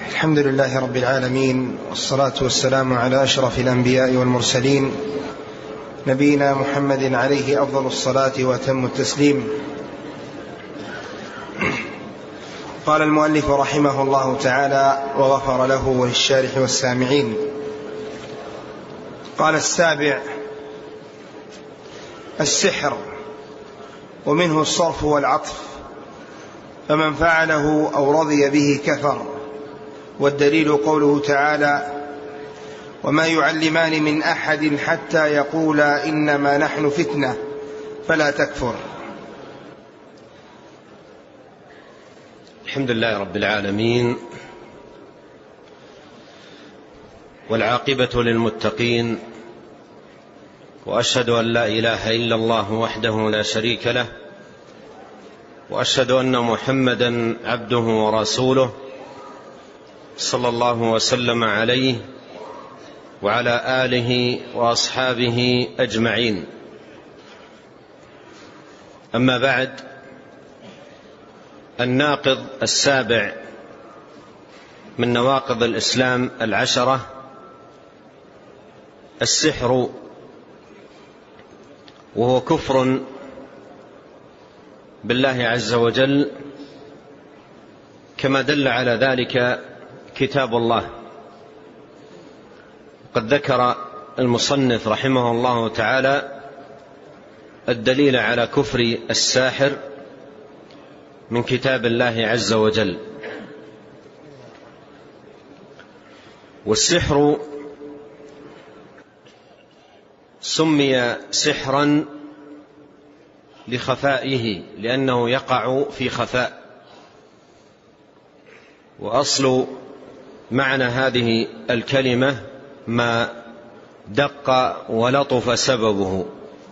الحمد لله رب العالمين، والصلاة والسلام على أشرف الأنبياء والمرسلين، نبينا محمد عليه أفضل الصلاة وأتم التسليم. قال المؤلف رحمه الله تعالى وغفر له وللشارح والسامعين. قال: السابع: السحر، ومنه الصرف والعطف، فمن فعله أو رضي به كفر. والدليل قوله تعالى: وما يعلمان من أحد حتى يقولا إنما نحن فتنة فلا تكفر. الحمد لله رب العالمين، والعاقبة للمتقين، وأشهد أن لا إله إلا الله وحده لا شريك له، وأشهد أن محمدا عبده ورسوله صلى الله وسلم عليه وعلى آله وأصحابه أجمعين. أما بعد، الناقض السابع من نواقض الإسلام 10 السحر، وهو كفر بالله عز وجل، كما دل على ذلك كتاب الله. قد ذكر المصنف رحمه الله تعالى الدليل على كفر الساحر من كتاب الله عز وجل. والسحر سمي سحرا لخفائه، لأنه يقع في خفاء. وأصل معنى هذه الكلمة ما دق ولطف سببه،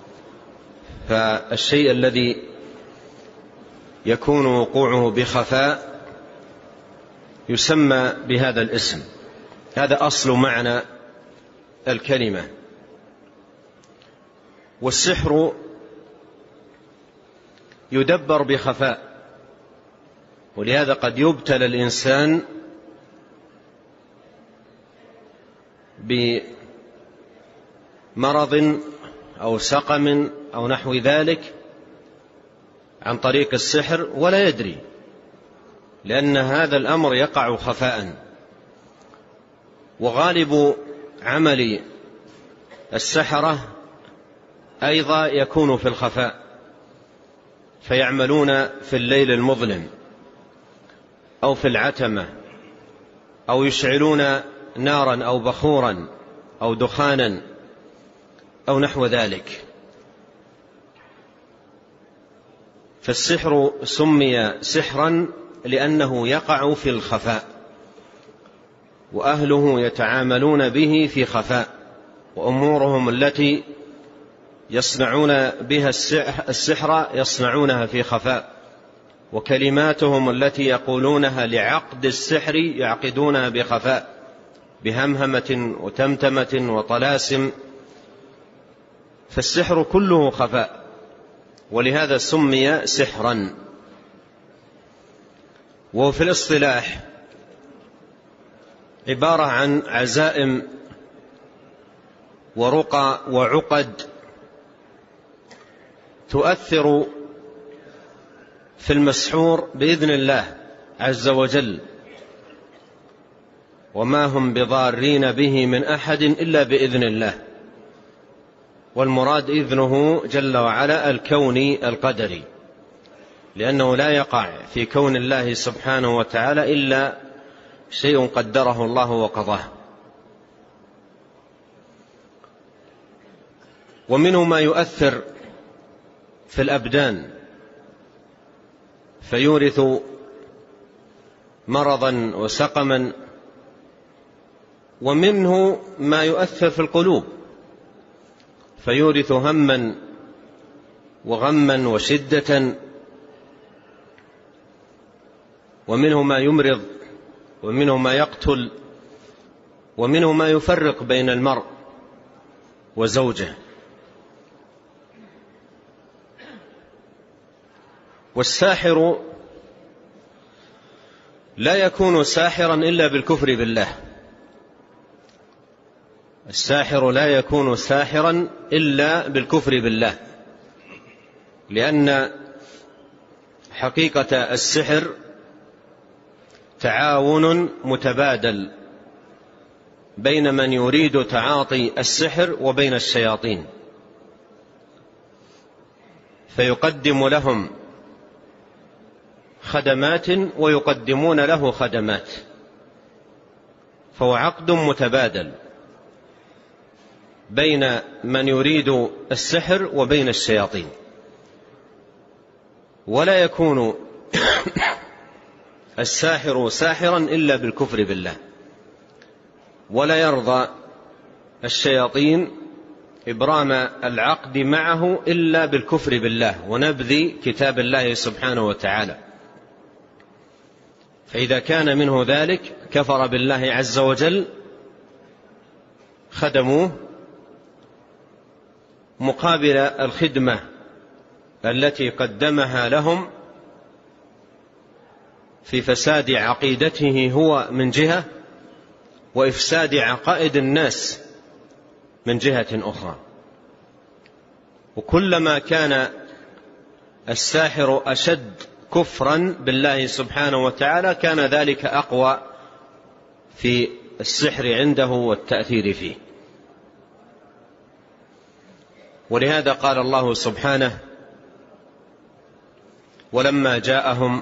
فالشيء الذي يكون وقوعه بخفاء يسمى بهذا الاسم. هذا أصل معنى الكلمة. والسحر يدبر بخفاء، ولهذا قد يبتلى الإنسان بمرض أو سقم أو نحو ذلك عن طريق السحر ولا يدري، لأن هذا الأمر يقع خفاء. وغالب عمل السحرة أيضا يكون في الخفاء، فيعملون في الليل المظلم أو في العتمة، أو يشعلون نارا أو بخورا أو دخانا أو نحو ذلك. فالسحر سمي سحرا لأنه يقع في الخفاء، وأهله يتعاملون به في خفاء، وأمورهم التي يصنعون بها السحر يصنعونها في خفاء، وكلماتهم التي يقولونها لعقد السحر يعقدونها بخفاء، بهمهمة وتمتمة وطلاسم. فالسحر كله خفاء، ولهذا سمي سحرا. وفي الاصطلاح عبارة عن عزائم ورقى وعقد تؤثر في المسحور بإذن الله عز وجل، وما هم بضارين به من أحد إلا بإذن الله. والمراد إذنه جل وعلا الكوني القدري، لأنه لا يقع في كون الله سبحانه وتعالى إلا شيء قدره الله وقضاه. ومنه ما يؤثر في الأبدان فيورث مرضا وسقما، ومنه ما يؤثر في القلوب فيورث هما وغما وشدة، ومنه ما يمرض، ومنه ما يقتل، ومنه ما يفرق بين المرء وزوجه. والساحر لا يكون ساحرا إلا بالكفر بالله. الساحر لا يكون ساحرا إلا بالكفر بالله، لأن حقيقة السحر تعاون متبادل بين من يريد تعاطي السحر وبين الشياطين، فيقدم لهم خدمات ويقدمون له خدمات، فهو عقد متبادل بين من يريد السحر وبين الشياطين. ولا يكون الساحر ساحرا إلا بالكفر بالله، ولا يرضى الشياطين إبرام العقد معه إلا بالكفر بالله ونبذ كتاب الله سبحانه وتعالى. فإذا كان منه ذلك كفر بالله عز وجل، خدموه مقابل الخدمة التي قدمها لهم في فساد عقيدته هو من جهة، وإفساد عقائد الناس من جهة أخرى. وكلما كان الساحر أشد كفرا بالله سبحانه وتعالى كان ذلك أقوى في السحر عنده والتأثير فيه. ولهذا قال الله سبحانه: ولما جاءهم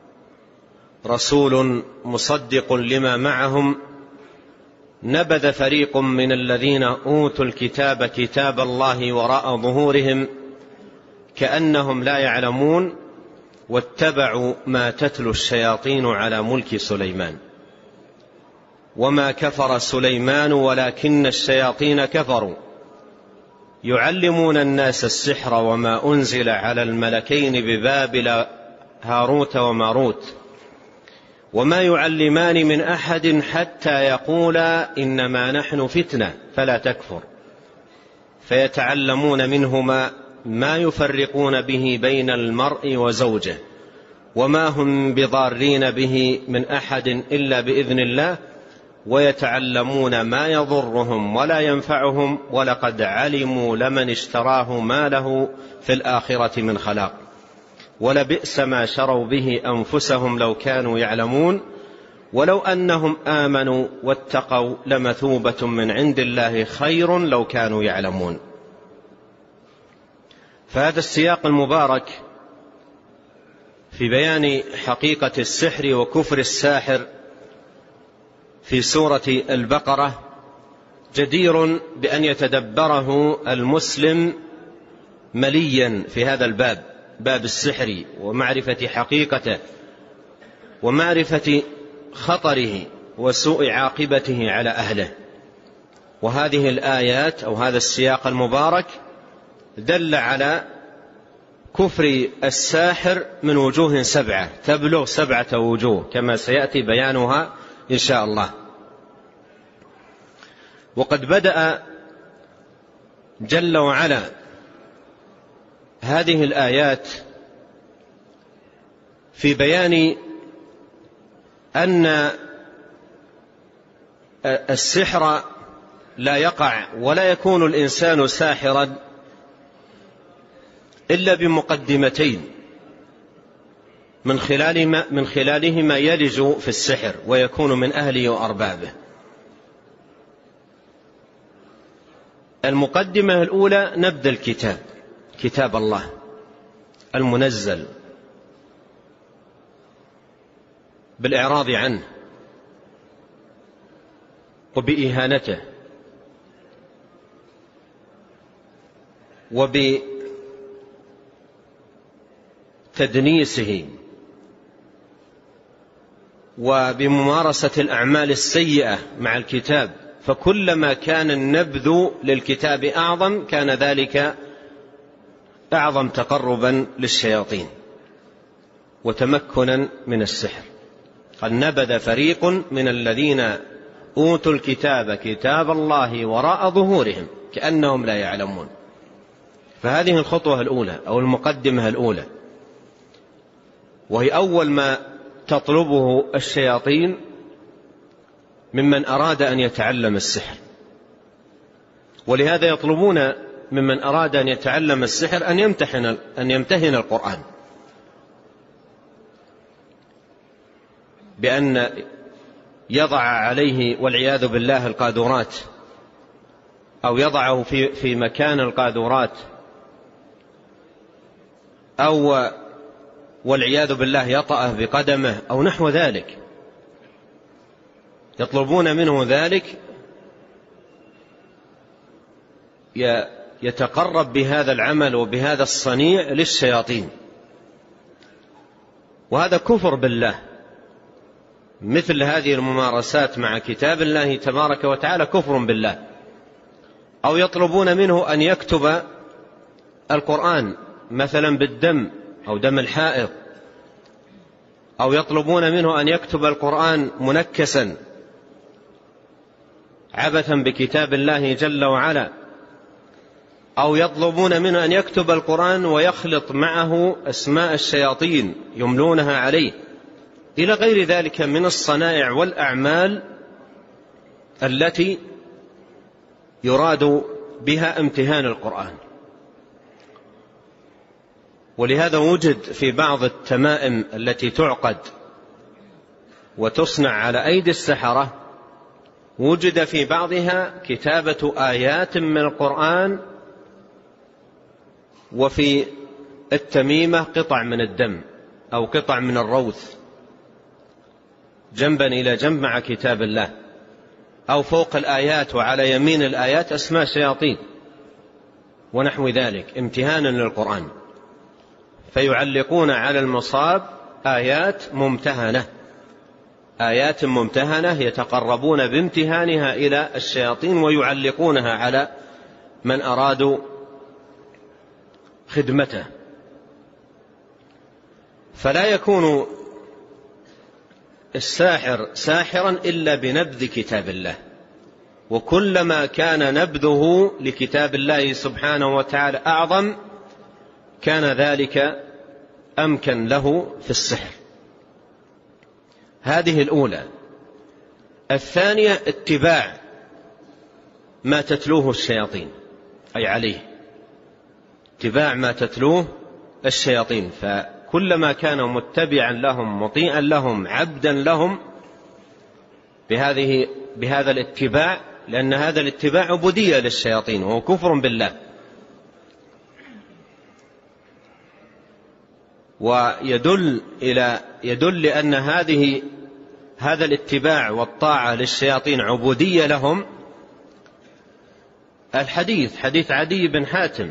رسول مصدق لما معهم نبذ فريق من الذين أوتوا الكتاب كتاب الله وراء ظهورهم كأنهم لا يعلمون واتبعوا ما تتلو الشياطين على ملك سليمان وما كفر سليمان ولكن الشياطين كفروا يعلمون الناس السحر وما أنزل على الملكين ببابل هاروت وماروت وما يعلمان من أحد حتى يقولا إنما نحن فتنة فلا تكفر فيتعلمون منهما ما يفرقون به بين المرء وزوجه وما هم بضارين به من أحد إلا بإذن الله ويتعلمون ما يضرهم ولا ينفعهم ولقد علموا لمن اشتراه ما له في الآخرة من خلاق ولبئس ما شروا به أنفسهم لو كانوا يعلمون ولو أنهم آمنوا واتقوا لمثوبة من عند الله خير لو كانوا يعلمون. فهذا السياق المبارك في بيان حقيقة السحر وكفر الساحر في سورة البقرة جدير بأن يتدبره المسلم مليا في هذا الباب، باب السحر ومعرفة حقيقته ومعرفة خطره وسوء عاقبته على أهله. وهذه الآيات أو هذا السياق المبارك دل على كفر الساحر من وجوه 7 تبلغ 7 وجوه كما سيأتي بيانها إن شاء الله. وقد بدأ جل وعلا هذه الآيات في بيان أن السحر لا يقع ولا يكون الإنسان ساحرا إلا بمقدمتين من خلالهما يلج في السحر ويكون من أهله وأربابه. المقدمة الأولى نبذ الكتاب، كتاب الله المنزل، بالإعراض عنه وبإهانته وبتدنيسه وبممارسة الأعمال السيئة مع الكتاب. فكلما كان النبذ للكتاب أعظم كان ذلك أعظم تقربا للشياطين وتمكنا من السحر. قد نبذ فريق من الذين أوتوا الكتاب كتاب الله وراء ظهورهم كأنهم لا يعلمون. فهذه الخطوة الأولى أو المقدمة الأولى، وهي أول ما تطلبه الشياطين ممن أراد أن يتعلم السحر، ولهذا يطلبون ممن أراد أن يتعلم السحر أن يمتهن القرآن، بأن يضع عليه والعياذ بالله القاذورات، أو يضعه في مكان القاذورات، أو والعياذ بالله يطأه بقدمه أو نحو ذلك. يطلبون منه ذلك، يتقرب بهذا العمل وبهذا الصنيع للشياطين، وهذا كفر بالله. مثل هذه الممارسات مع كتاب الله تبارك وتعالى كفر بالله. أو يطلبون منه أن يكتب القرآن مثلا بالدم أو دم الحائض، أو يطلبون منه أن يكتب القرآن منكسا عبثا بكتاب الله جل وعلا، أو يطلبون منه أن يكتب القرآن ويخلط معه أسماء الشياطين يملونها عليه، إلى غير ذلك من الصنائع والأعمال التي يراد بها امتهان القرآن. ولهذا وجد في بعض التمائم التي تعقد وتصنع على أيدي السحرة، وجد في بعضها كتابة آيات من القرآن، وفي التميمة قطع من الدم أو قطع من الروث جنبا إلى جنب مع كتاب الله، أو فوق الآيات وعلى يمين الآيات أسماء شياطين ونحو ذلك امتهانا للقرآن. فيعلقون على المصاب آيات ممتهنة يتقربون بامتهانها إلى الشياطين، ويعلقونها على من أرادوا خدمته. فلا يكون الساحر ساحرا إلا بنبذ كتاب الله، وكلما كان نبذه لكتاب الله سبحانه وتعالى أعظم كان ذلك أمكن له في السحر. هذه الأولى. الثانية اتباع ما تتلوه الشياطين، أي عليه اتباع ما تتلوه الشياطين، فكلما كان متبعا لهم مطيعا لهم عبدا لهم بهذا الاتباع، لأن هذا الاتباع عبودية للشياطين وهو كفر بالله. ويدل لأن هذا الاتباع والطاعة للشياطين عبودية لهم حديث عدي بن حاتم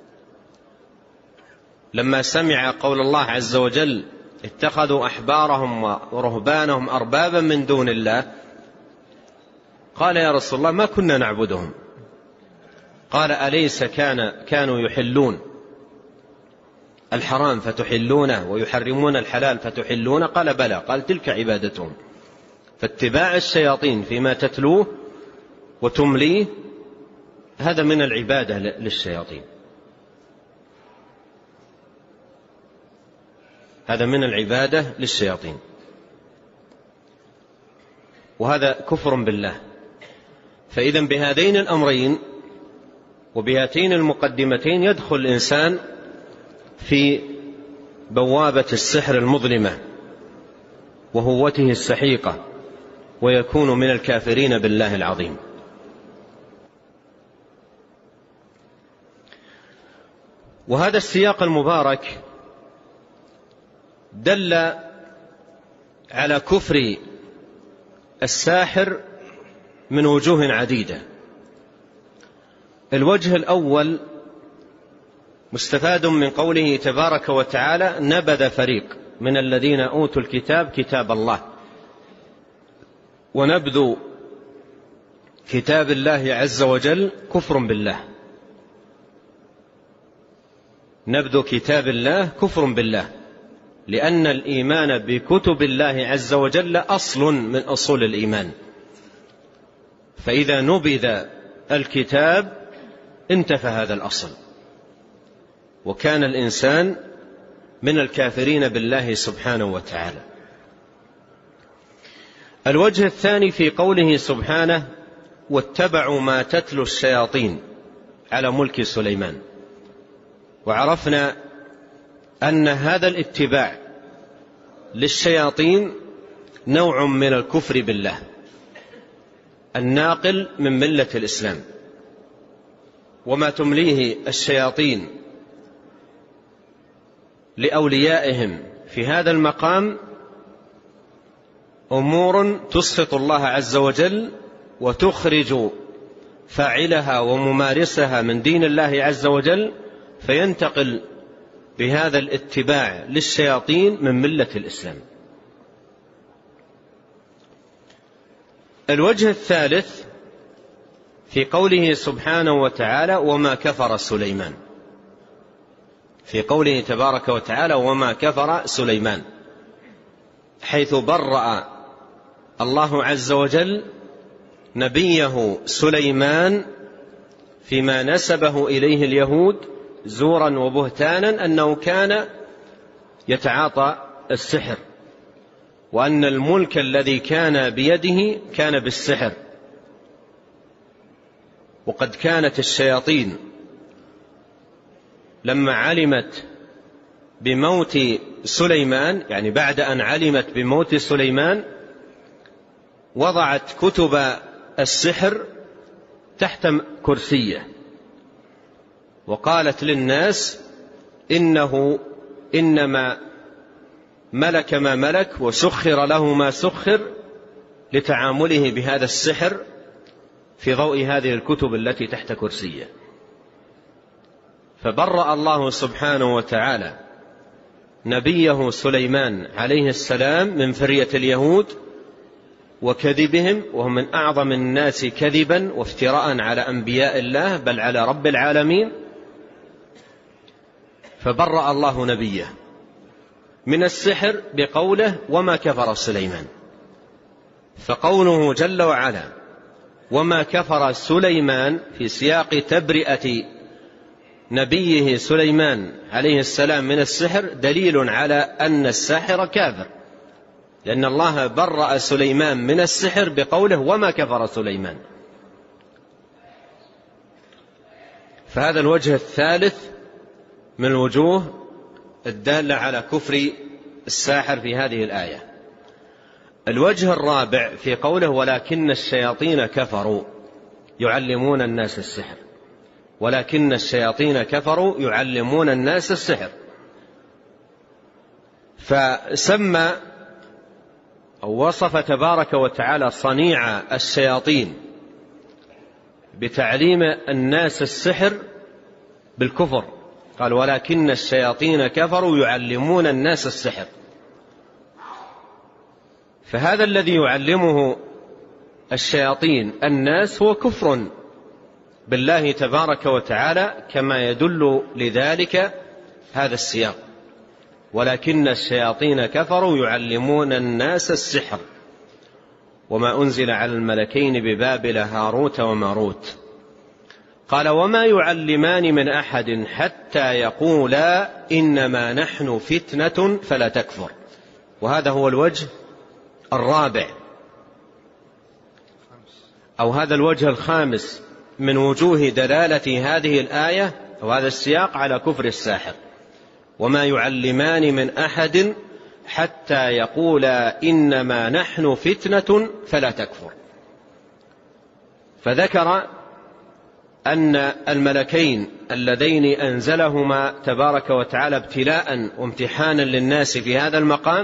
لما سمع قول الله عز وجل اتخذوا أحبارهم ورهبانهم أربابا من دون الله، قال يا رسول الله ما كنا نعبدهم. قال أليس كانوا يحلون الحرام فتحلونه ويحرمون الحلال فتحلونه؟ قال بلى. قال تلك عبادتهم. فاتباع الشياطين فيما تتلوه وتمليه هذا من العبادة للشياطين، هذا من العبادة للشياطين، وهذا كفر بالله. فإذا بهذين الأمرين وبهاتين المقدمتين يدخل الإنسان في بوابة السحر المظلمة وهوته السحيقة، ويكون من الكافرين بالله العظيم. وهذا السياق المبارك دل على كفر الساحر من وجوه عديدة. الوجه الأول مستفاد من قوله تبارك وتعالى نبذ فريق من الذين أوتوا الكتاب كتاب الله. ونبذ كتاب الله عز وجل كفر بالله، نبذ كتاب الله كفر بالله، لأن الإيمان بكتب الله عز وجل أصل من أصول الإيمان، فإذا نبذ الكتاب انتفى هذا الأصل، وكان الإنسان من الكافرين بالله سبحانه وتعالى. الوجه الثاني في قوله سبحانه: واتبعوا ما تتلو الشياطين على ملك سليمان. وعرفنا أن هذا الاتباع للشياطين نوع من الكفر بالله الناقل من ملة الإسلام. وما تمليه الشياطين لأوليائهم في هذا المقام أمور تسخط الله عز وجل وتخرج فاعلها وممارسها من دين الله عز وجل، فينتقل بهذا الاتباع للشياطين من ملة الإسلام. الوجه الثالث في قوله سبحانه وتعالى: وما كفر سليمان. في قوله تبارك وتعالى: وما كفر سليمان، حيث برأ الله عز وجل نبيه سليمان فيما نسبه إليه اليهود زورا وبهتانا أنه كان يتعاطى السحر، وأن الملك الذي كان بيده كان بالسحر. وقد كانت الشياطين لما علمت بموت سليمان، يعني بعد أن علمت بموت سليمان، وضعت كتب السحر تحت كرسيه، وقالت للناس إنه إنما ملك ما ملك وسخر له ما سخر لتعامله بهذا السحر في ضوء هذه الكتب التي تحت كرسيه. فبرأ الله سبحانه وتعالى نبيه سليمان عليه السلام من فرية اليهود وكذبهم، وهم من أعظم الناس كذبا وافتراء على أنبياء الله بل على رب العالمين. فبرأ الله نبيه من السحر بقوله: وما كفر سليمان. فقوله جل وعلا: وما كفر سليمان في سياق تبرئة نبيه سليمان عليه السلام من السحر دليل على أن الساحر كافر، لأن الله برأ سليمان من السحر بقوله: وما كفر سليمان. فهذا الوجه الثالث من الوجوه الدالة على كفر الساحر في هذه الآية. الوجه الرابع في قوله: ولكن الشياطين كفروا يعلمون الناس السحر. ولكن الشياطين كفروا يعلمون الناس السحر. فسمى أو وصف تبارك وتعالى صنيع الشياطين بتعليم الناس السحر بالكفر، قال: ولكن الشياطين كفروا يعلمون الناس السحر. فهذا الذي يعلمه الشياطين الناس هو كفر بالله تبارك وتعالى، كما يدل لذلك هذا السياق: ولكن الشياطين كفروا يعلمون الناس السحر وما أنزل على الملكين ببابل هاروت وماروت. قال: وما يعلمان من أحد حتى يقولا إنما نحن فتنة فلا تكفر. وهذا هو الوجه الرابع، أو هذا الوجه الخامس من وجوه دلالة هذه الآية أو هذا السياق على كفر الساحر. وما يعلمان من أحد حتى يقولا إنما نحن فتنة فلا تكفر. فذكر أن الملكين اللذين أنزلهما تبارك وتعالى ابتلاء وامتحانا للناس في هذا المقام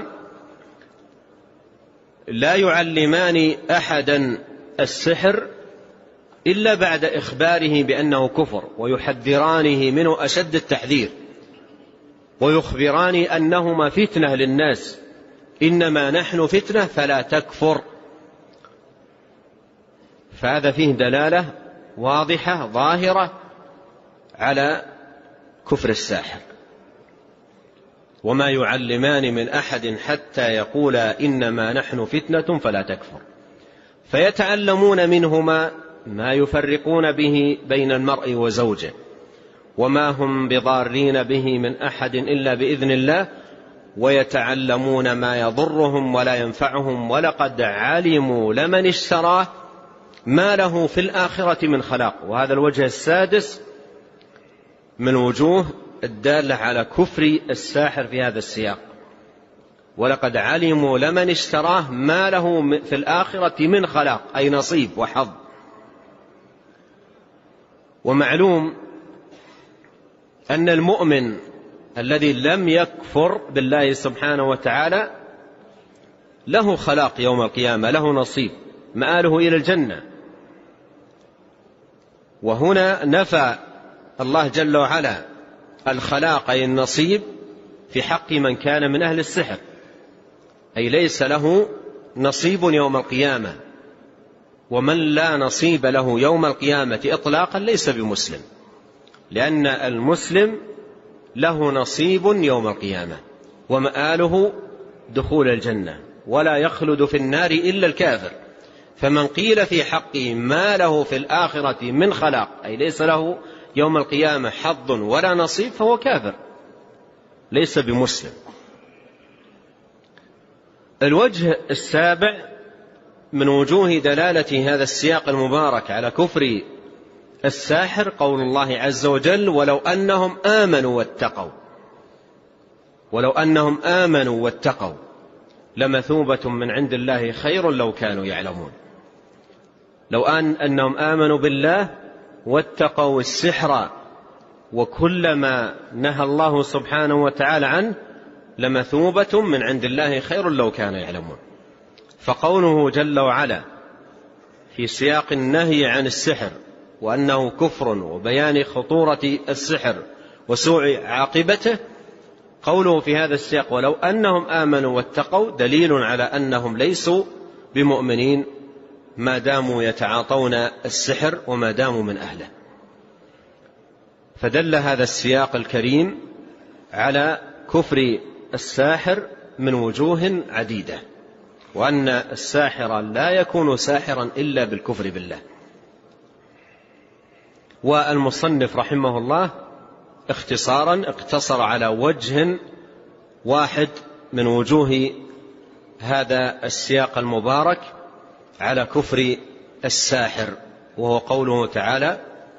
لا يعلمان أحدا السحر إلا بعد إخباره بأنه كفر، ويحذرانه منه أشد التحذير، ويخبران أنهما فتنة للناس: إنما نحن فتنة فلا تكفر. فهذا فيه دلالة واضحة ظاهرة على كفر الساحر. وما يعلمان من أحد حتى يقولا إنما نحن فتنة فلا تكفر. فيتعلمون منهما ما يفرقون به بين المرء وزوجه، وما هم بضارين به من أحد إلا بإذن الله، ويتعلمون ما يضرهم ولا ينفعهم ولقد علموا لمن اشتراه ما له في الآخرة من خلاق. وهذا الوجه السادس من وجوه الدالة على كفر الساحر في هذا السياق. ولقد علموا لمن اشتراه ما له في الآخرة من خلاق، أي نصيب وحظ. ومعلوم أن المؤمن الذي لم يكفر بالله سبحانه وتعالى له خلاق يوم القيامة، له نصيب، مآله إلى الجنة. وهنا نفى الله جل وعلا الخلاق أي النصيب في حق من كان من أهل السحر، أي ليس له نصيب يوم القيامة. ومن لا نصيب له يوم القيامة إطلاقا ليس بمسلم، لأن المسلم له نصيب يوم القيامة ومآله دخول الجنة، ولا يخلد في النار إلا الكافر. فمن قيل في حقه ما له في الآخرة من خلاق، أي ليس له يوم القيامة حظ ولا نصيب، فهو كافر ليس بمسلم. الوجه السابع من وجوه دلالة هذا السياق المبارك على كفر الساحر قول الله عز وجل: ولو أنهم آمنوا واتقوا، ولو أنهم آمنوا واتقوا لمثوبة من عند الله خير لو كانوا يعلمون. لو أنهم آمنوا بالله واتقوا السحر وكل ما نهى الله سبحانه وتعالى عنه لمثوبة من عند الله خير لو كانوا يعلمون. فقوله جل وعلا في سياق النهي عن السحر وأنه كفر وبيان خطورة السحر وسوء عاقبته، قوله في هذا السياق ولو أنهم آمنوا واتقوا دليل على أنهم ليسوا بمؤمنين ما داموا يتعاطون السحر وما داموا من أهله. فدل هذا السياق الكريم على كفر الساحر من وجوه عديدة، وأن الساحر لا يكون ساحرا إلا بالكفر بالله. والمصنف رحمه الله اختصارا اقتصر على وجه واحد من وجوه هذا السياق المبارك على كفر الساحر، وهو قوله تعالى: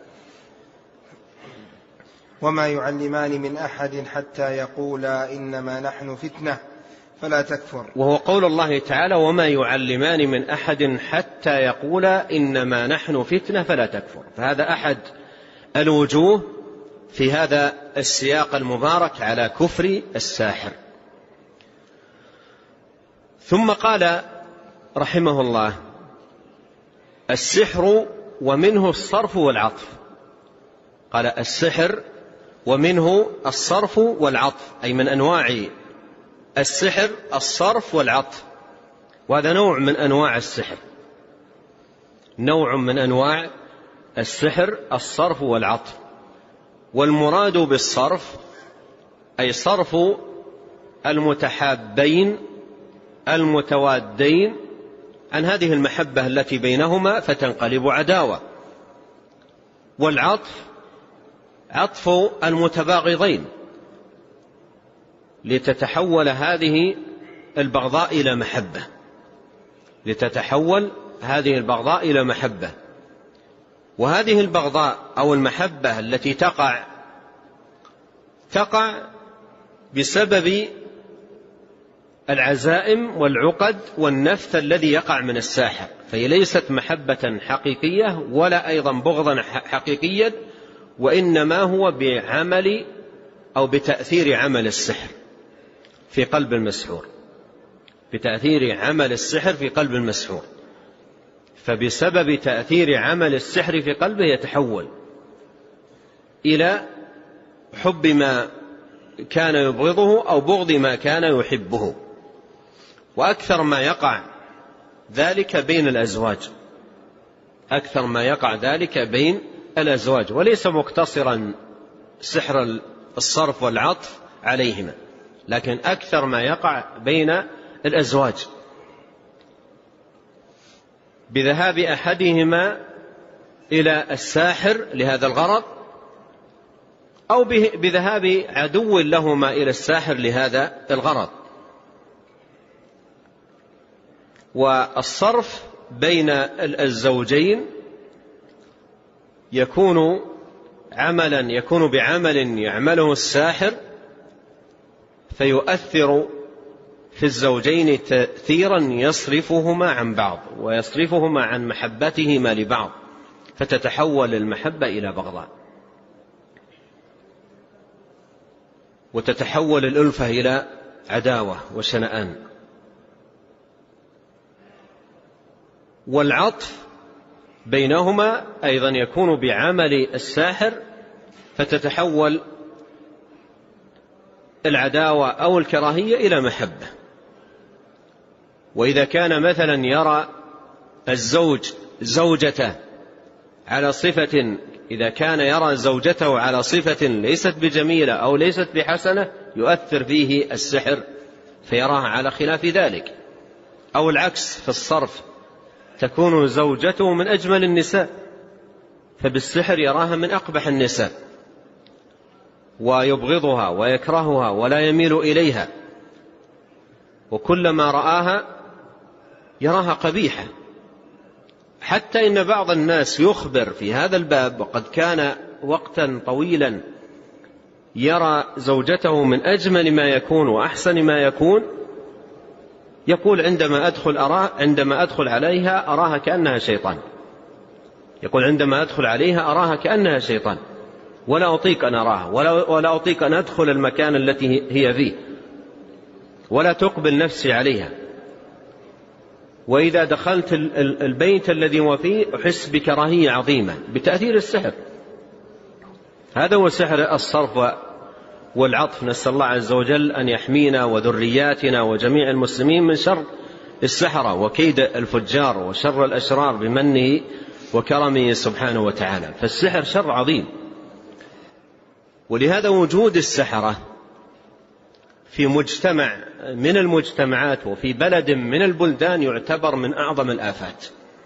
وما يعلمان من أحد حتى يقولا إنما نحن فتنة فلا تكفر. وهو قول الله تعالى: وما يعلمان من أحد حتى يقولا إنما نحن فتنة فلا تكفر. فهذا أحد الوجوه في هذا السياق المبارك على كفر الساحر. ثم قال رحمه الله: السحر ومنه الصرف والعطف. قال: السحر ومنه الصرف والعطف، أي من أنواع السحر الصرف والعطف. وهذا نوع من أنواع السحر، نوع من أنواع السحر الصرف والعطف. والمراد بالصرف أي صرف المتحابين المتوادين عن هذه المحبة التي بينهما فتنقلب عداوة. والعطف عطف المتباغضين لتتحول هذه البغضاء إلى محبة، لتتحول هذه البغضاء إلى محبة. وهذه البغضاء أو المحبة التي تقع بسبب العزائم والعقد والنفث الذي يقع من الساحر، فهي ليست محبة حقيقية ولا أيضا بغضا حقيقيا، وإنما هو بعمل أو بتأثير عمل السحر في قلب المسحور، بتأثير عمل السحر في قلب المسحور. فبسبب تأثير عمل السحر في قلبه يتحول إلى حب ما كان يبغضه أو بغض ما كان يحبه. وأكثر ما يقع ذلك بين الأزواج، أكثر ما يقع ذلك بين الأزواج، وليس مقتصرا سحر الصرف والعطف عليهما، لكن أكثر ما يقع بين الأزواج بذهاب أحدهما إلى الساحر لهذا الغرض، أو بذهاب عدو لهما إلى الساحر لهذا الغرض. والصرف بين الزوجين يكون بعمل يعمله الساحر فيؤثر في الزوجين تأثيرا يصرفهما عن بعض ويصرفهما عن محبتهما لبعض، فتتحول المحبة إلى بغضاء، وتتحول الألفة إلى عداوة وشنآن. والعطف بينهما أيضا يكون بعمل الساحر، فتتحول العداوة أو الكراهية إلى محبة. وإذا كان مثلا يرى الزوج زوجته على صفة، إذا كان يرى زوجته على صفة ليست بجميلة أو ليست بحسنة، يؤثر فيه السحر فيراها على خلاف ذلك. أو العكس في الصرف، تكون زوجته من أجمل النساء فبالسحر يراها من أقبح النساء ويبغضها ويكرهها ولا يميل إليها، وكلما رآها يراها قبيحة. حتى إن بعض الناس يخبر في هذا الباب، وقد كان وقتا طويلا يرى زوجته من أجمل ما يكون وأحسن ما يكون، يقول عندما أدخل عليها أراها كأنها شيطان، يقول عندما أدخل عليها أراها كأنها شيطان، ولا أطيق أن أراها ولا أطيق أن أدخل المكان التي هي فيه، ولا تقبل نفسي عليها. وإذا دخلت البيت الذي هو فيه أحس بكراهية عظيمة بتأثير السحر. هذا هو سحر الصرف والعطف. نسأل الله عز وجل أن يحمينا وذرياتنا وجميع المسلمين من شر السحرة وكيد الفجار وشر الأشرار بمنه وكرمه سبحانه وتعالى. فالسحر شر عظيم، ولهذا وجود السحرة في مجتمع من المجتمعات وفي بلد من البلدان يعتبر من أعظم الآفات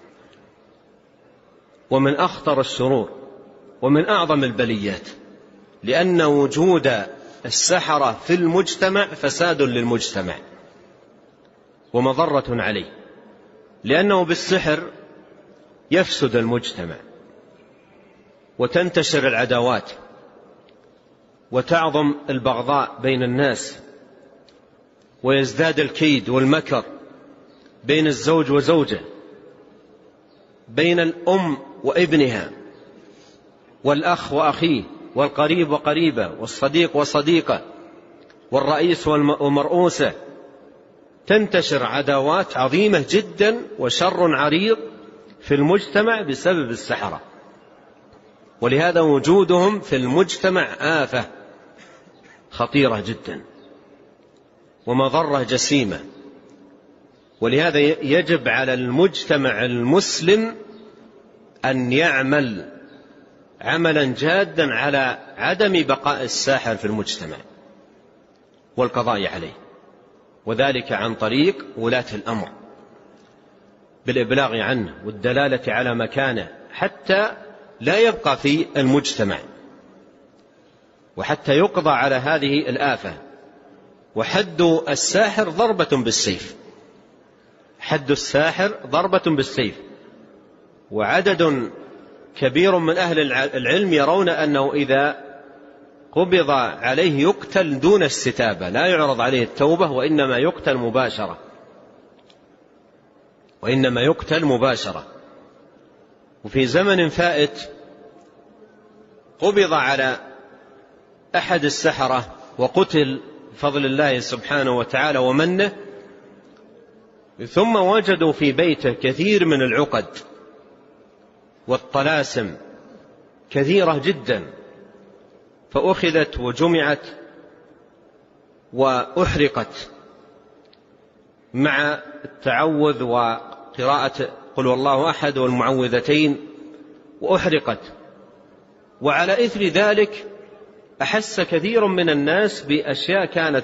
ومن أخطر الشرور ومن أعظم البليات، لأن وجود السحرة في المجتمع فساد للمجتمع ومضرة عليه، لأنه بالسحر يفسد المجتمع وتنتشر العداوات وتعظم البغضاء بين الناس، ويزداد الكيد والمكر بين الزوج وزوجه، بين الأم وابنها، والأخ وأخيه، والقريب وقريبه، والصديق وصديقه، والرئيس ومرؤوسه. تنتشر عداوات عظيمة جدا وشر عريض في المجتمع بسبب السحرة، ولهذا وجودهم في المجتمع آفة خطيرة جدا ومضرة جسيمة. ولهذا يجب على المجتمع المسلم أن يعمل عملا جادا على عدم بقاء الساحر في المجتمع والقضاء عليه، وذلك عن طريق ولاة الأمر بالإبلاغ عنه والدلالة على مكانه حتى لا يبقى في المجتمع، وحتى يقضى على هذه الآفة. وحد الساحر ضربة بالسيف، حد الساحر ضربة بالسيف. وعدد كبير من أهل العلم يرون أنه إذا قبض عليه يقتل دون استتابة، لا يعرض عليه التوبة، وإنما يقتل مباشرة. وفي زمن فائت قبض على أحد السحرة وقتل بفضل الله سبحانه وتعالى ومنه، ثم وجدوا في بيته كثير من العقد والطلاسم كثيرة جدا، فأخذت وجمعت وأحرقت مع التعوذ وقراءة قل هو الله أحد والمعوذتين، وأحرقت. وعلى إثر ذلك أحس كثير من الناس بأشياء كانت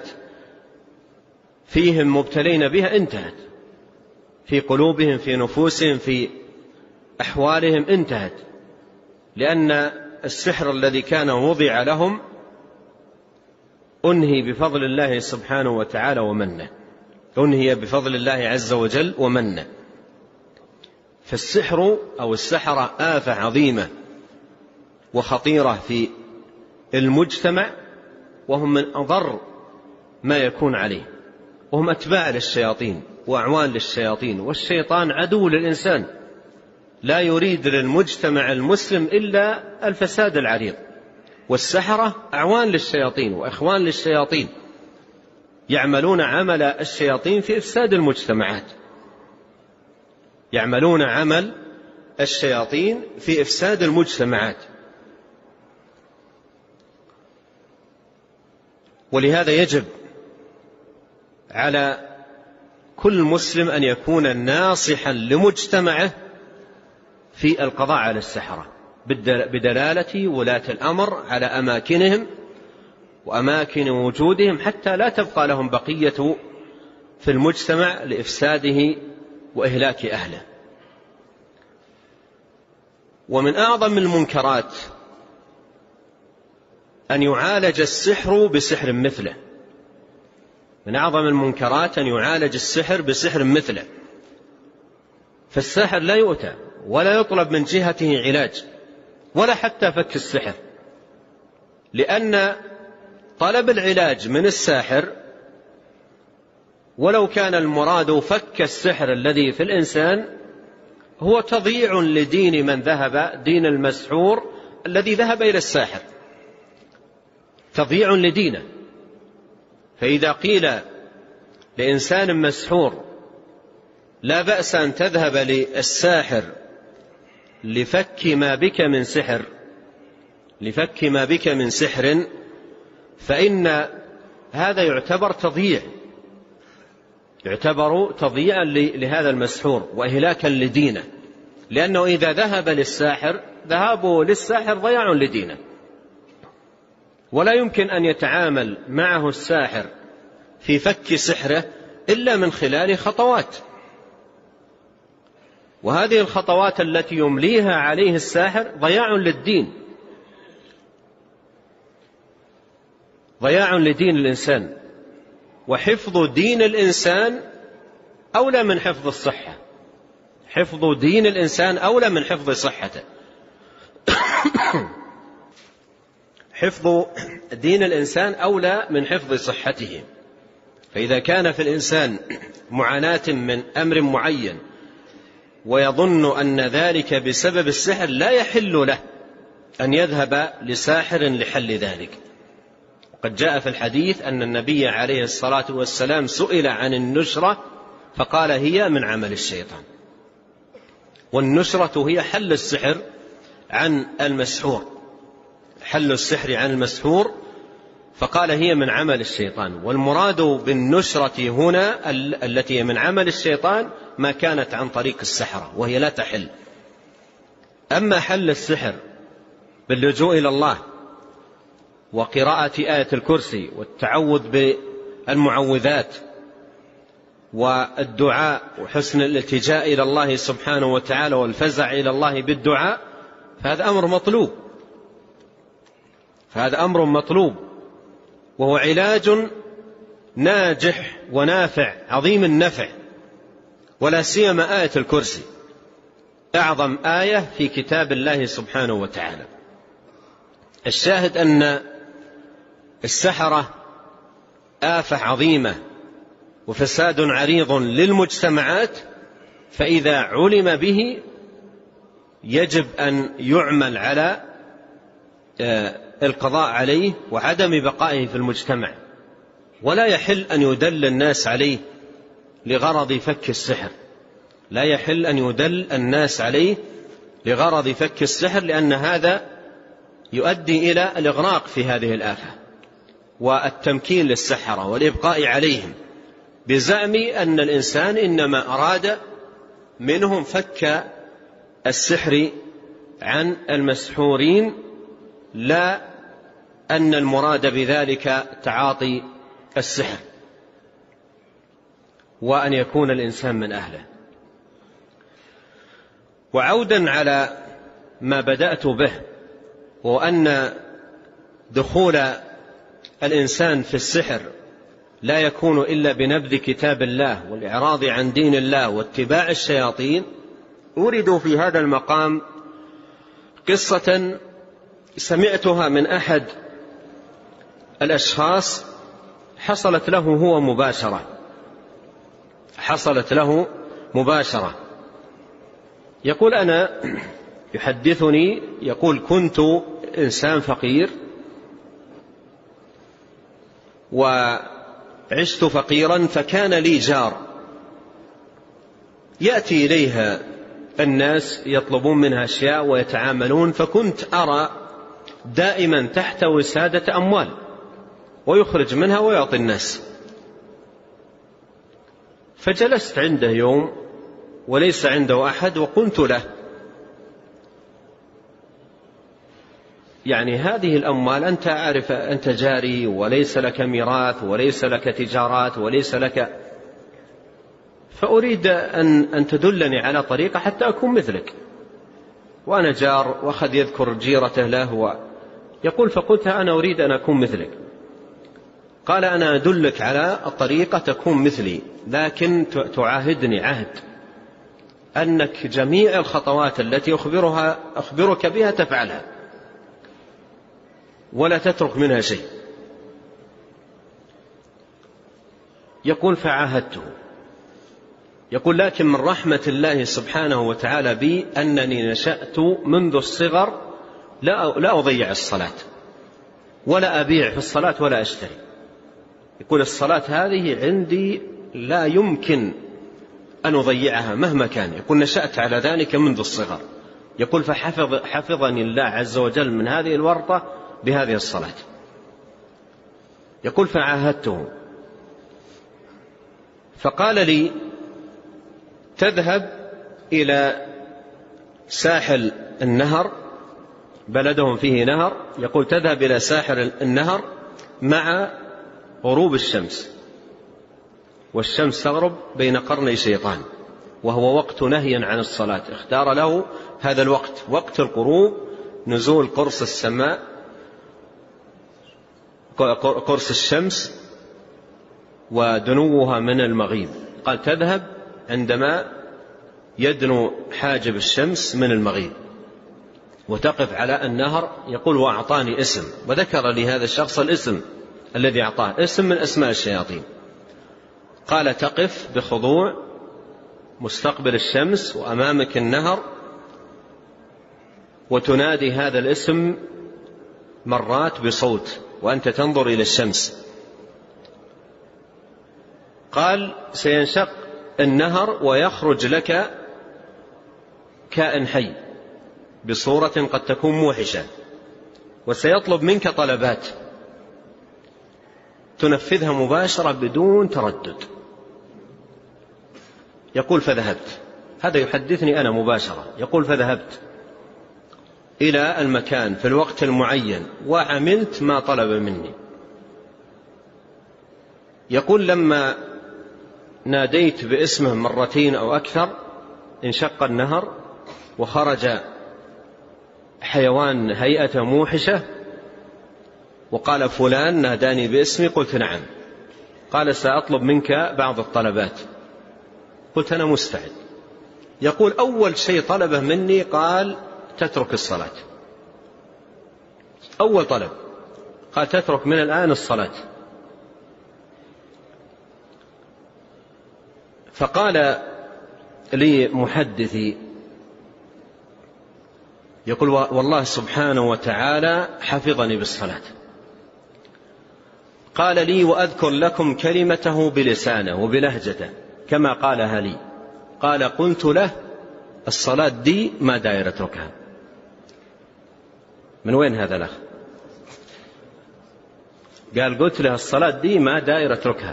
فيهم مبتلين بها انتهت، في قلوبهم، في نفوسهم، في أحوالهم انتهت، لأن السحر الذي كان وضع لهم أنهي بفضل الله سبحانه وتعالى ومنه، أنهي بفضل الله عز وجل ومنه. فالسحر أو السحرة آفة عظيمة وخطيرة في المجتمع، وهم من أضر ما يكون عليه، وهم أتباع للشياطين وأعوان للشياطين، والشيطان عدو للإنسان، لا يريد للمجتمع المسلم إلا الفساد العريض، والسحرة أعوان للشياطين وإخوان للشياطين، يعملون عمل الشياطين في إفساد المجتمعات، يعملون عمل الشياطين في إفساد المجتمعات. ولهذا يجب على كل مسلم أن يكون ناصحا لمجتمعه في القضاء على السحرة بدلالة ولاة الأمر على أماكنهم وأماكن وجودهم، حتى لا تبقى لهم بقية في المجتمع لإفساده وإهلاك أهله. ومن أعظم المنكرات أن يعالج السحر بسحر مثله، من أعظم المنكرات أن يعالج السحر بسحر مثله. فالساحر لا يؤتى ولا يطلب من جهته علاج ولا حتى فك السحر، لأن طلب العلاج من الساحر ولو كان المراد فك السحر الذي في الإنسان هو تضييع لدين من ذهب، دين المسحور الذي ذهب إلى الساحر، تضييع لدينه. فإذا قيل لإنسان مسحور لا بأس أن تذهب للساحر لفك ما بك من سحر، لفك ما بك من سحر، فإن هذا يعتبر تضييع، يعتبر تضييعا لهذا المسحور وإهلاكا لدينه، لأنه إذا ذهب للساحر ذهابه للساحر ضياع لدينه، ولا يمكن أن يتعامل معه الساحر في فك سحره إلا من خلال خطوات، وهذه الخطوات التي يمليها عليه الساحر ضياع للدين، ضياع لدين الإنسان، وحفظ دين الإنسان أولى من حفظ الصحة، حفظ دين الإنسان أولى من حفظ صحته. حفظ دين الإنسان أولى من حفظ صحته. فإذا كان في الإنسان معاناة من أمر معين ويظن أن ذلك بسبب السحر، لا يحل له أن يذهب لساحر لحل ذلك. وقد جاء في الحديث أن النبي عليه الصلاة والسلام سئل عن النشرة فقال هي من عمل الشيطان، والنشرة هي حل السحر عن المسحور، حل السحر عن المسحور، فقال هي من عمل الشيطان. والمراد بالنشرة هنا التي من عمل الشيطان ما كانت عن طريق السحرة، وهي لا تحل. أما حل السحر باللجوء إلى الله وقراءة آية الكرسي والتعوذ بالمعوذات والدعاء وحسن الالتجاء إلى الله سبحانه وتعالى والفزع إلى الله بالدعاء، فهذا أمر مطلوب، فهذا أمر مطلوب، وهو علاج ناجح ونافع عظيم النفع، ولا سيما آية الكرسي أعظم آية في كتاب الله سبحانه وتعالى. الشاهد أن السحرة آفة عظيمة وفساد عريض للمجتمعات، فإذا علم به يجب أن يعمل على القضاء عليه وعدم بقائه في المجتمع، ولا يحل أن يدل الناس عليه لغرض فك السحر، لا يحل أن يدل الناس عليه لغرض فك السحر، لأن هذا يؤدي إلى الإغراق في هذه الآفة والتمكين للسحرة والإبقاء عليهم بزعم أن الإنسان إنما أراد منهم فك السحر عن المسحورين، لا أن المراد بذلك تعاطي السحر وأن يكون الإنسان من أهله. وعودا على ما بدأت به، وأن دخول الإنسان في السحر لا يكون إلا بنبذ كتاب الله والإعراض عن دين الله واتباع الشياطين، أوردوا في هذا المقام قصة سمعتها من أحد الأشخاص حصلت له هو مباشرة. يقول أنا يحدثني، يقول كنت إنسان فقير وعشت فقيرا، فكان لي جار يأتي إليها الناس يطلبون منها أشياء ويتعاملون، فكنت أرى دائما تحت وسادة أموال ويخرج منها ويعطي الناس. فجلست عنده يوم وليس عنده أحد وقلت له يعني هذه الأموال أنت عارف أنت جاري وليس لك ميراث وليس لك تجارات وليس لك، فأريد أن تدلني على طريقة حتى أكون مثلك. وأنا جار، وأخذ يذكر جيرته له، يقول فقلت أنا أريد أن أكون مثلك. قال أنا أدلك على الطريقة تكون مثلي، لكن تعاهدني عهد أنك جميع الخطوات التي أخبرك بها تفعلها ولا تترك منها شيء. يقول فعاهدته. يقول لكن من رحمة الله سبحانه وتعالى بي أنني نشأت منذ الصغر لا أضيع الصلاة ولا أبيع في الصلاة ولا أشتري. يقول الصلاة هذه عندي لا يمكن أن أضيعها مهما كان. يقول نشأت على ذلك منذ الصغر. يقول فحفظني الله عز وجل من هذه الورطة بهذه الصلاة. يقول فعاهدته فقال لي تذهب إلى ساحل النهر، بلدهم فيه نهر، يقول تذهب إلى ساحل النهر مع غروب الشمس، والشمس تغرب بين قرني شيطان، وهو وقت نهي عن الصلاة. اختار له هذا الوقت، وقت الغروب، نزول قرص السماء، قرص الشمس ودنوها من المغيب. قال تذهب عندما يدنو حاجب الشمس من المغيب وتقف على النهر. يقول وأعطاني اسم، وذكر لي هذا الشخص الاسم الذي أعطاه، اسم من أسماء الشياطين. قال تقف بخضوع مستقبل الشمس وأمامك النهر، وتنادي هذا الاسم مرات بصوت وأنت تنظر إلى الشمس. قال سينشق النهر ويخرج لك كائن حي بصورة قد تكون موحشة، وسيطلب منك طلبات تنفذها مباشرة بدون تردد. يقول فذهبت، هذا يحدثني أنا مباشرة. يقول فذهبت إلى المكان في الوقت المعين وعملت ما طلب مني. يقول لما ناديت باسمه مرتين أو أكثر انشق النهر وخرج حيوان هيئة موحشة وقال فلان ناداني باسمي. قلت نعم. قال سأطلب منك بعض الطلبات. قلت أنا مستعد. يقول أول شيء طلبه مني قال تترك الصلاة. أول طلب قال تترك من الآن الصلاة. فقال لي محدثي يقول والله سبحانه وتعالى حفظني بالصلاة. قال لي وأذكر لكم كلمته بلسانه وبلهجته كما قالها لي. قال قلت له الصلاة دي ما داير اتركها. من وين هذا الأخ؟ قال قلت له الصلاة دي ما داير اتركها.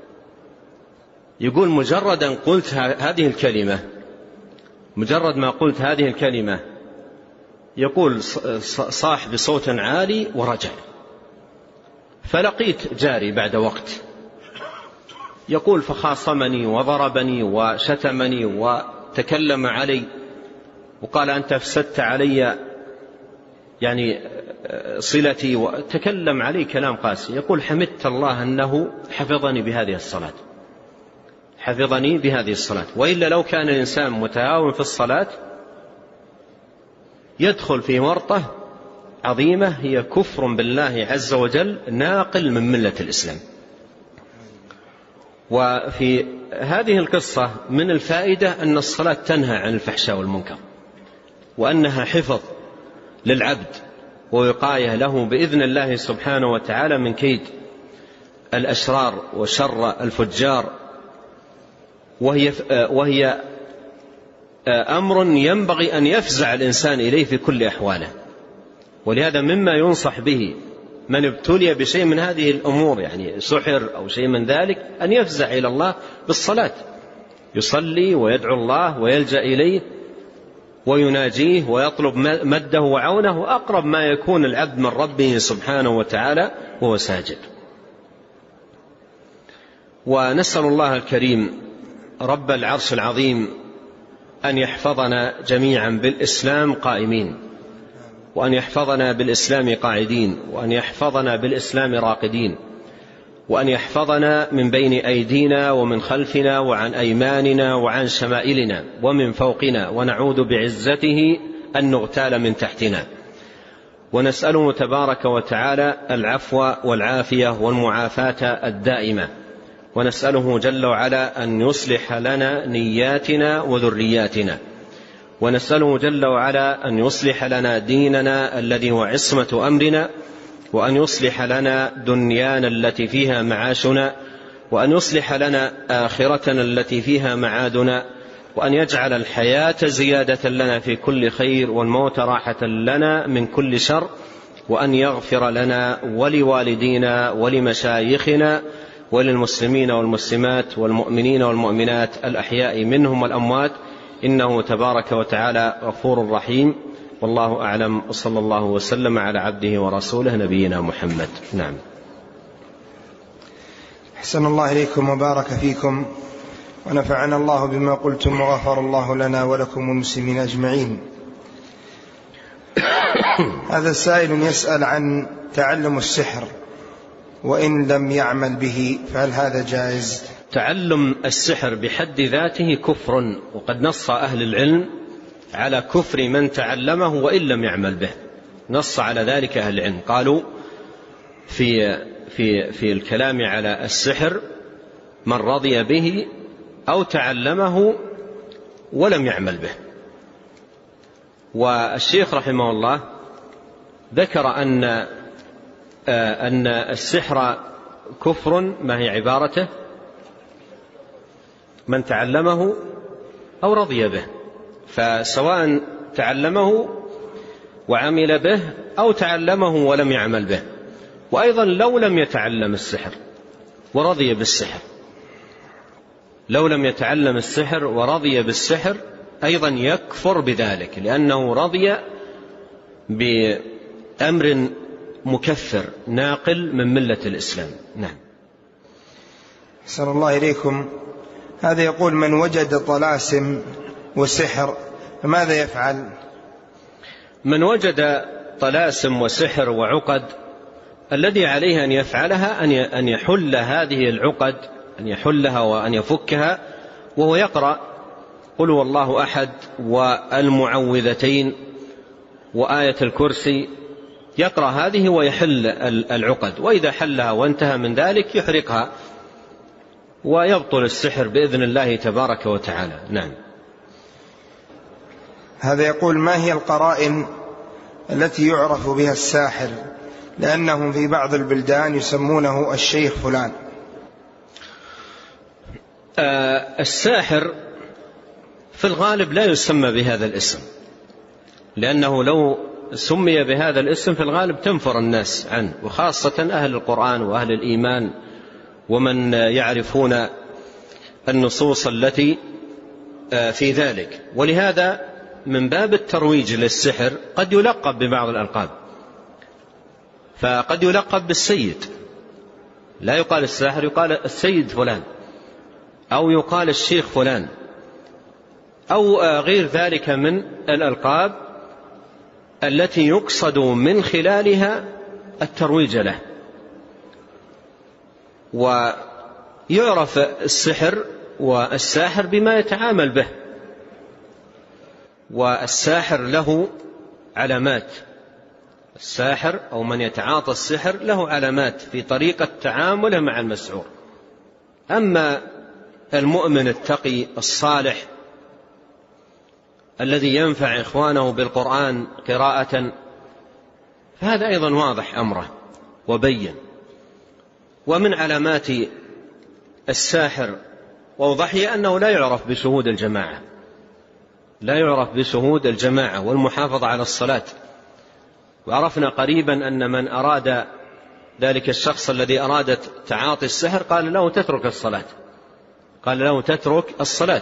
يقول مجردا قلت هذه الكلمة، مجرد ما قلت هذه الكلمة يقول صاح بصوت عالي ورجع. فلقيت جاري بعد وقت يقول فخاصمني وضربني وشتمني وتكلم علي وقال أنت أفسدت علي يعني صلتي، وتكلم علي كلام قاسي. يقول: حمدت الله أنه حفظني بهذه الصلاة، حفظني بهذه الصلاة. وإلا لو كان الإنسان متهاون في الصلاة يدخل في ورطة عظيمة هي كفر بالله عز وجل ناقل من ملة الإسلام. وفي هذه القصة من الفائدة أن الصلاة تنهى عن الفحشاء والمنكر، وأنها حفظ للعبد ووقاية له بإذن الله سبحانه وتعالى من كيد الأشرار وشر الفجار، وهي أمر ينبغي أن يفزع الإنسان إليه في كل أحواله. ولهذا مما ينصح به من ابتلي بشيء من هذه الأمور، يعني سحر أو شيء من ذلك، أن يفزع إلى الله بالصلاة، يصلي ويدعو الله ويلجأ إليه ويناجيه ويطلب مده وعونه، أقرب ما يكون العبد من ربه سبحانه وتعالى وهو ساجد. ونسأل الله الكريم رب العرش العظيم أن يحفظنا جميعا بالإسلام قائمين، وأن يحفظنا بالإسلام قاعدين، وأن يحفظنا بالإسلام راقدين، وأن يحفظنا من بين أيدينا ومن خلفنا وعن أيماننا وعن شمائلنا ومن فوقنا، ونعوذ بعزته أن نغتال من تحتنا. ونسأله تبارك وتعالى العفو والعافية والمعافاة الدائمة، ونسأله جل وعلا أن يصلح لنا نياتنا وذرياتنا، ونسأله جل وعلا أن يصلح لنا ديننا الذي هو عصمة أمرنا، وأن يصلح لنا دنيانا التي فيها معاشنا، وأن يصلح لنا آخرتنا التي فيها معادنا، وأن يجعل الحياة زيادة لنا في كل خير والموت راحة لنا من كل شر، وأن يغفر لنا ولوالدينا ولمشايخنا وللمسلمين والمسلمات والمؤمنين والمؤمنات الأحياء منهم والأموات، إنه تبارك وتعالى غفور رحيم. والله أعلم، وصلى الله وسلم على عبده ورسوله نبينا محمد. نعم. أحسن الله إليكم وبارك فيكم، ونفعنا الله بما قلتم، وغفر الله لنا ولكم والمسلمين أجمعين. هذا السائل يسأل عن تعلم السحر وإن لم يعمل به، فهل هذا جائز؟ تعلم السحر بحد ذاته كفر، وقد نص أهل العلم على كفر من تعلمه وإن لم يعمل به. نص على ذلك أهل العلم، قالوا في الكلام على السحر: من رضي به أو تعلمه ولم يعمل به. والشيخ رحمه الله ذكر أن السحر كفر، ما هي عبارته؟ من تعلمه أو رضي به، فسواء تعلمه وعمل به أو تعلمه ولم يعمل به. وأيضا لو لم يتعلم السحر ورضي بالسحر، لو لم يتعلم السحر ورضي بالسحر أيضا يكفر بذلك، لأنه رضي بأمر مكفر ناقل من ملة الإسلام. نعم. أحسن الله إليكم. هذا يقول: من وجد طلاسم وسحر فماذا يفعل؟ من وجد طلاسم وسحر وعقد، الذي عليه أن يفعلها أن يحل هذه العقد، أن يحلها وأن يفكها، وهو يقرأ قل هو الله أحد والمعوذتين وآية الكرسي، يقرأ هذه ويحل العقد، وإذا حلها وانتهى من ذلك يحرقها ويبطل السحر بإذن الله تبارك وتعالى. نعم. هذا يقول: ما هي القرائن التي يعرف بها الساحر، لأنهم في بعض البلدان يسمونه الشيخ فلان؟ الساحر في الغالب لا يسمى بهذا الاسم، لأنه لو سمي بهذا الاسم في الغالب تنفر الناس عنه، وخاصة أهل القرآن وأهل الإيمان ومن يعرفون النصوص التي في ذلك. ولهذا من باب الترويج للسحر قد يلقب ببعض الألقاب، فقد يلقب بالسيد، لا يقال الساحر، يقال السيد فلان، أو يقال الشيخ فلان، أو غير ذلك من الألقاب التي يقصد من خلالها الترويج له. ويعرف السحر والساحر بما يتعامل به، والساحر له علامات، الساحر أو من يتعاطى السحر له علامات في طريقة تعامله مع المسحور. أما المؤمن التقي الصالح الذي ينفع إخوانه بالقرآن قراءة فهذا أيضا واضح أمره وبين. ومن علامات الساحر ووضحه أنه لا يعرف بشهود الجماعة، لا يعرف بشهود الجماعة والمحافظة على الصلاة. وعرفنا قريبا أن من أراد ذلك الشخص الذي أراد تعاطي السحر قال له تترك الصلاة، قال له تترك الصلاة.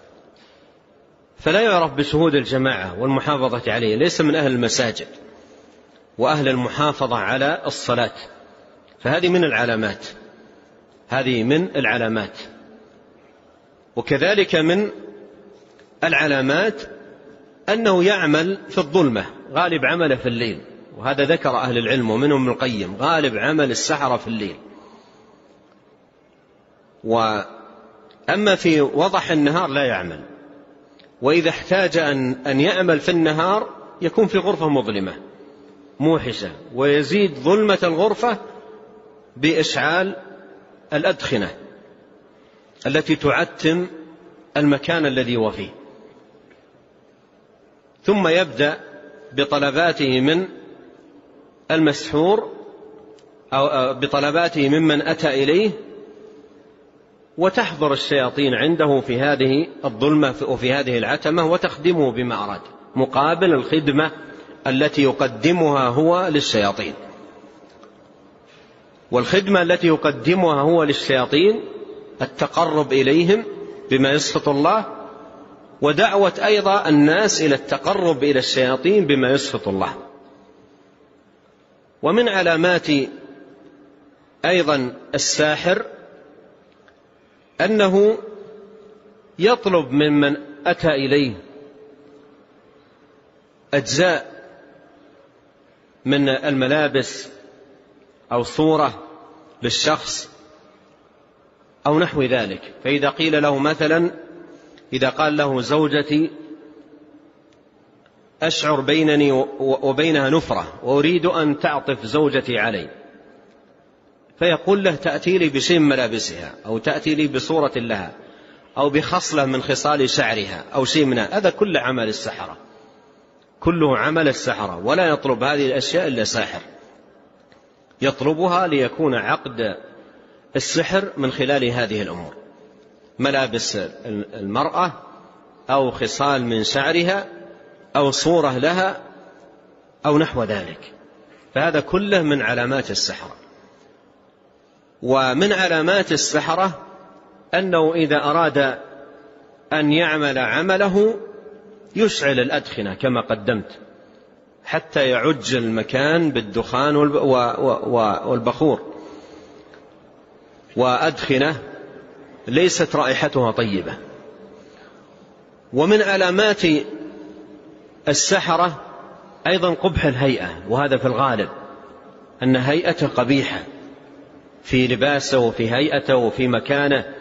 فلا يعرف بشهود الجماعة والمحافظة عليه، ليس من أهل المساجد وأهل المحافظة على الصلاة. فهذه من العلامات، هذه من العلامات. وكذلك من العلامات أنه يعمل في الظلمة، غالب عمله في الليل، وهذا ذكر أهل العلم ومنهم ابن القيم، غالب عمل السحرة في الليل. وأما في وضح النهار لا يعمل، وإذا احتاج أن يعمل في النهار يكون في غرفة مظلمة موحشة، ويزيد ظلمة الغرفة بإشعال الأدخنة التي تعتم المكان الذي هو فيه، ثم يبدأ بطلباته من المسحور أو بطلباته ممن أتى إليه، وتحضر الشياطين عنده في هذه الظلمة وفي هذه العتمة وتخدمه بما أراد مقابل الخدمة التي يقدمها هو للشياطين. والخدمة التي يقدمها هو للشياطين التقرب إليهم بما يسخط الله، ودعوة أيضا الناس إلى التقرب إلى الشياطين بما يسخط الله. ومن علامات أيضا الساحر أنه يطلب ممن أتى إليه أجزاء من الملابس أو صورة للشخص أو نحو ذلك. فإذا قيل له مثلا، إذا قال له زوجتي أشعر بينني وبينها نفرة وأريد أن تعطف زوجتي علي، فيقول له تأتي لي بشيء من ملابسها، أو تأتي لي بصورة لها، أو بخصلة من خصال شعرها، أو شيء منها. هذا كل عمل السحرة، كله عمل السحرة. ولا يطلب هذه الأشياء إلا ساحر، يطلبها ليكون عقد السحر من خلال هذه الأمور، ملابس المرأة أو خصال من شعرها أو صورة لها أو نحو ذلك. فهذا كله من علامات السحرة. ومن علامات السحرة أنه إذا أراد أن يعمل عمله يشعل الأدخنة كما قدمت حتى يعج المكان بالدخان والبخور، وأدخنة ليست رائحتها طيبة. ومن علامات السحرة أيضا قبح الهيئة، وهذا في الغالب أن هيئته قبيحة في لباسه وفي هيئته وفي مكانه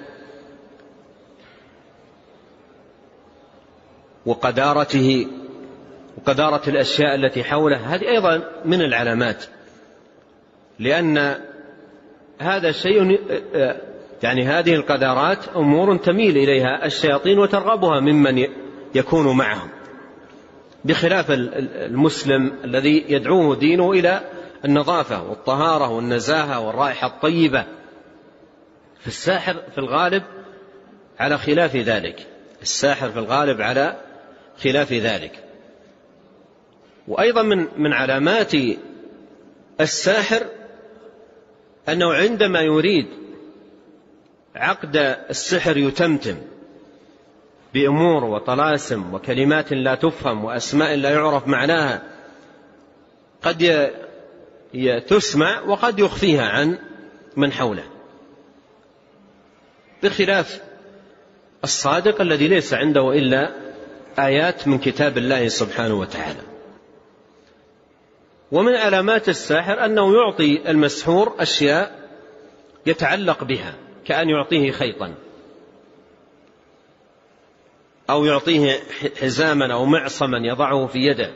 وقدارته وقدارة الأشياء التي حوله. هذه أيضا من العلامات، لأن هذا شيء يعني هذه القدارات أمور تميل إليها الشياطين وترغبها ممن يكون معهم، بخلاف المسلم الذي يدعوه دينه إلى النظافة والطهارة والنزاهة والرائحة الطيبة. في الساحر في الغالب على خلاف ذلك، الساحر في الغالب على خلاف ذلك. وأيضا من علامات الساحر أنه عندما يريد عقد السحر يتمتم بأمور وطلاسم وكلمات لا تفهم وأسماء لا يعرف معناها، قد تسمع وقد يخفيها عن من حوله، بخلاف الصادق الذي ليس عنده إلا آيات من كتاب الله سبحانه وتعالى. ومن علامات الساحر أنه يعطي المسحور أشياء يتعلق بها، كأن يعطيه خيطا أو يعطيه حزاما أو معصما يضعه في يده،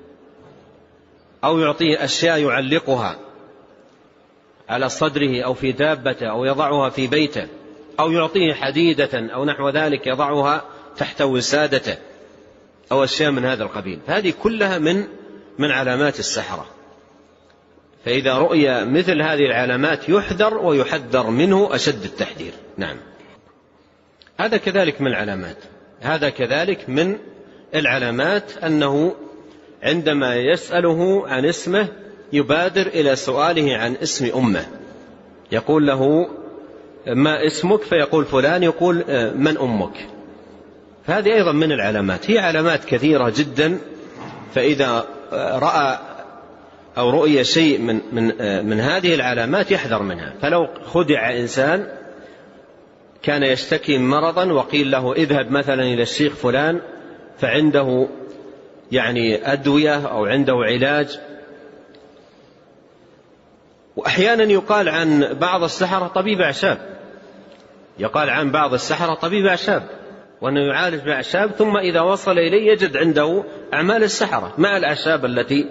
أو يعطيه أشياء يعلقها على صدره أو في دابته أو يضعها في بيته، أو يعطيه حديدة أو نحو ذلك يضعها تحت وسادته أو أشياء من هذا القبيل. فهذه كلها من علامات السحرة. فإذا رؤي مثل هذه العلامات يحذر ويحذر منه أشد التحذير. نعم، هذا كذلك من العلامات. هذا كذلك من العلامات أنه عندما يسأله عن اسمه يبادر إلى سؤاله عن اسم أمه، يقول له ما اسمك؟ فيقول فلان، يقول من أمك؟ فهذه أيضا من العلامات. هي علامات كثيرة جدا، فإذا رأى أو رؤي شيء من هذه العلامات يحذر منها. فلو خدع إنسان كان يشتكي مرضا وقيل له اذهب مثلا إلى الشيخ فلان فعنده يعني أدوية أو عنده علاج. وأحيانا يقال عن بعض السحرة طبيب أعشاب، يقال عن بعض السحرة طبيب أعشاب وأنه يعالج بأعشاب، ثم إذا وصل إليه يجد عنده أعمال السحرة مع الأعشاب التي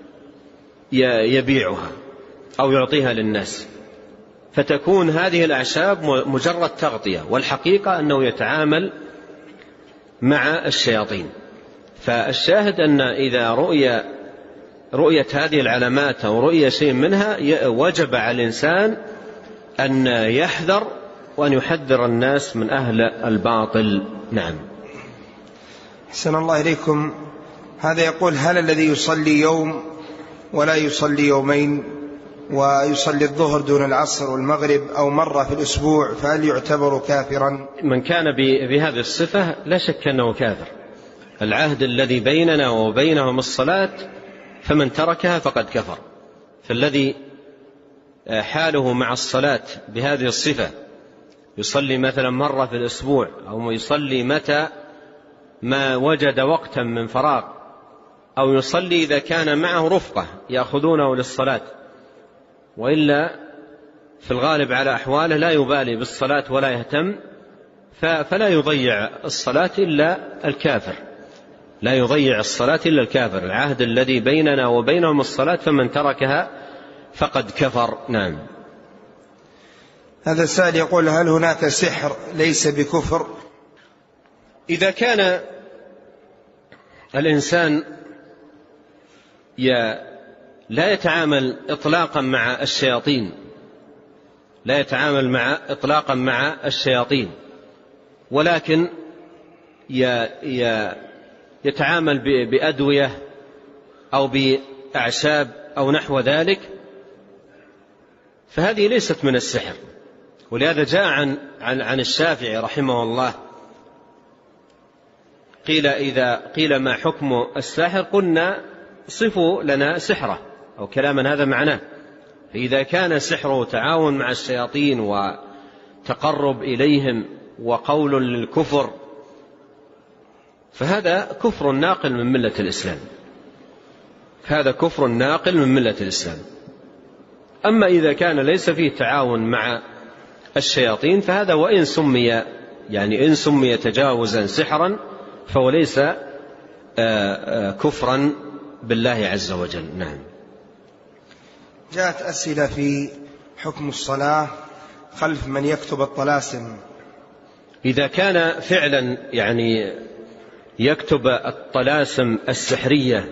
يبيعها أو يعطيها للناس، فتكون هذه الأعشاب مجرد تغطية، والحقيقة أنه يتعامل مع الشياطين. فالشاهد أن إذا رؤيت هذه العلامات أو رؤية شيء منها وجب على الإنسان أن يحذر وأن يحذر الناس من أهل الباطل. نعم. أحسن الله إليكم. هذا يقول هل الذي يصلي يوم ولا يصلي يومين ويصلي الظهر دون العصر والمغرب أو مرة في الأسبوع فهل يعتبر كافرا؟ من كان بهذه الصفة لا شك أنه كافر. العهد الذي بيننا وبينهم الصلاة، فمن تركها فقد كفر. فالذي حاله مع الصلاة بهذه الصفة يصلي مثلا مرة في الأسبوع أو يصلي متى ما وجد وقتا من فراغ، أو يصلي إذا كان معه رفقة يأخذونه للصلاة، وإلا في الغالب على أحواله لا يبالي بالصلاة ولا يهتم، فلا يضيع الصلاة إلا الكافر، لا يضيع الصلاة إلا الكافر. العهد الذي بيننا وبينهم الصلاة، فمن تركها فقد كفر. نعم. هذا السائل يقول هل هناك سحر ليس بكفر؟ إذا كان الإنسان لا يتعامل إطلاقا مع الشياطين، لا يتعامل إطلاقا مع الشياطين، ولكن يتعامل بأدوية أو بأعشاب أو نحو ذلك، فهذه ليست من السحر. ولهذا جاء عن الشافعي رحمه الله إذا قيل ما حكم الساحر قلنا صفوا لنا سحره أو كلاما هذا معناه. فإذا كان سحره تعاون مع الشياطين وتقرب إليهم وقول للكفر، فهذا كفر ناقل من ملة الإسلام، هذا كفر ناقل من ملة الإسلام. أما إذا كان ليس فيه تعاون مع الشياطين فهذا وإن سمي إن سمي تجاوزا سحرا فهو ليس كفرا بالله عز وجل. نعم. جاءت أسئلة في حكم الصلاة خلف من يكتب الطلاسم. إذا كان فعلا يكتب الطلاسم السحرية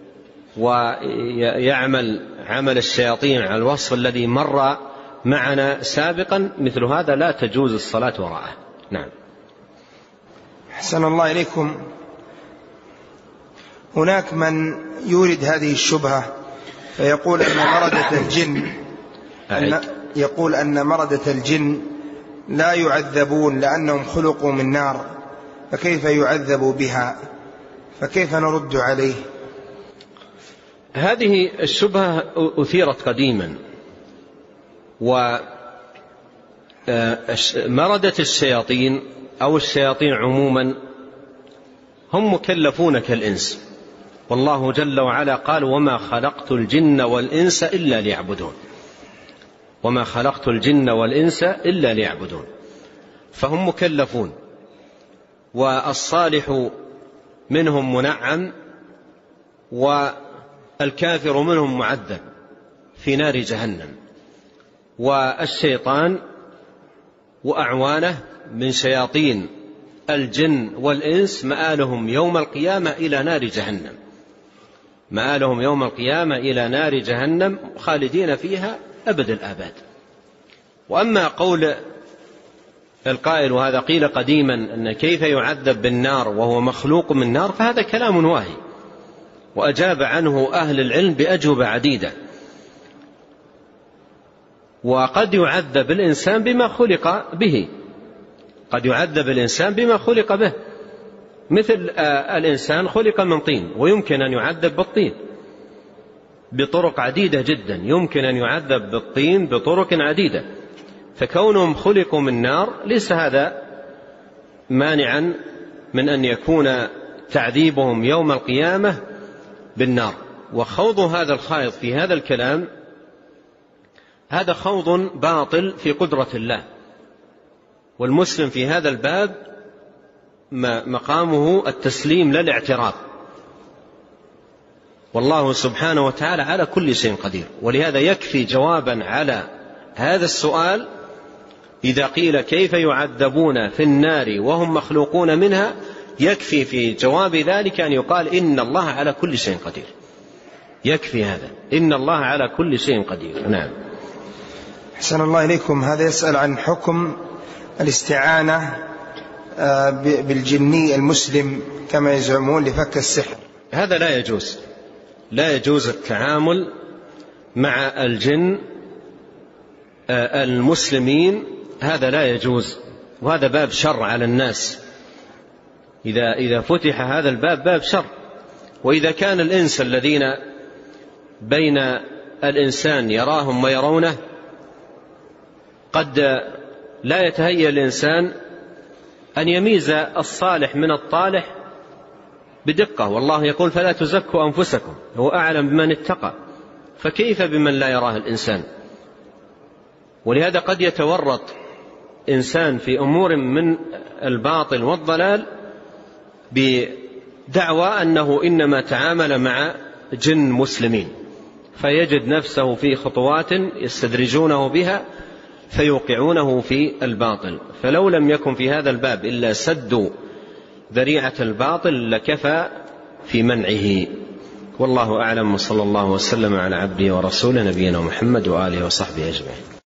ويعمل عمل الشياطين على الوصف الذي مر معنا سابقا، مثل هذا لا تجوز الصلاة وراءه. نعم. أحسن الله إليكم. هناك من يورد هذه الشبهة فيقول أن مردة الجن لا يعذبون لأنهم خلقوا من نار، فكيف يعذبوا بها؟ فكيف نرد عليه؟ هذه الشبهة أثيرت قديما، ومردة الشياطين أو الشياطين عموما هم مكلفون كالإنس، والله جل وعلا قال وما خلقت الجن والإنس إلا ليعبدون، وما خلقت الجن والإنس إلا ليعبدون. فهم مكلفون، والصالح منهم منعم والكافر منهم معذب في نار جهنم، والشيطان وأعوانه من شياطين الجن والإنس مآلهم يوم القيامة إلى نار جهنم، مآلهم يوم القيامة إلى نار جهنم خالدين فيها أبد الآباد. وأما قول القائل وهذا قيل قديما أن كيف يعذب بالنار وهو مخلوق من نار، فهذا كلام واهي، وأجاب عنه أهل العلم بأجوبة عديدة. وقد يعذب الإنسان بما خلق به، قد يعذب الإنسان بما خلق به، مثل الإنسان خلق من طين ويمكن أن يعذب بالطين بطرق عديدة جدا، يمكن أن يعذب بالطين بطرق عديدة. فكونهم خلقوا من نار ليس هذا مانعا من أن يكون تعذيبهم يوم القيامة بالنار. وخوض هذا الخائض في هذا الكلام هذا خوض باطل في قدرة الله، والمسلم في هذا الباب مقامه التسليم لا الاعتراض، والله سبحانه وتعالى على كل شيء قدير. ولهذا يكفي جوابا على هذا السؤال إذا قيل كيف يعذبون في النار وهم مخلوقون منها، يكفي في جواب ذلك أن يقال إن الله على كل شيء قدير، يكفي هذا، إن الله على كل شيء قدير. نعم. أحسن الله إليكم. هذا يسأل عن حكم الاستعانة بالجني المسلم كما يزعمون لفك السحر. هذا لا يجوز، لا يجوز التعامل مع الجن المسلمين، هذا لا يجوز، وهذا باب شر على الناس. إذا فتح هذا الباب باب شر. وإذا كان الإنس الذين بين الإنسان يراهم ويرونه، قد لا يتهيأ الإنسان أن يميز الصالح من الطالح بدقة، والله يقول فلا تزكوا أنفسكم هو أعلم بمن اتقى، فكيف بمن لا يراه الإنسان؟ ولهذا قد يتورط إنسان في أمور من الباطل والضلال بدعوى أنه إنما تعامل مع جن مسلمين، فيجد نفسه في خطوات يستدرجونه بها فيوقعونه في الباطل. فلو لم يكن في هذا الباب إلا سد ذريعة الباطل لكفى في منعه. والله أعلم، وصلى الله وسلم على عبده ورسوله نبينا محمد وآله وصحبه أجمعين.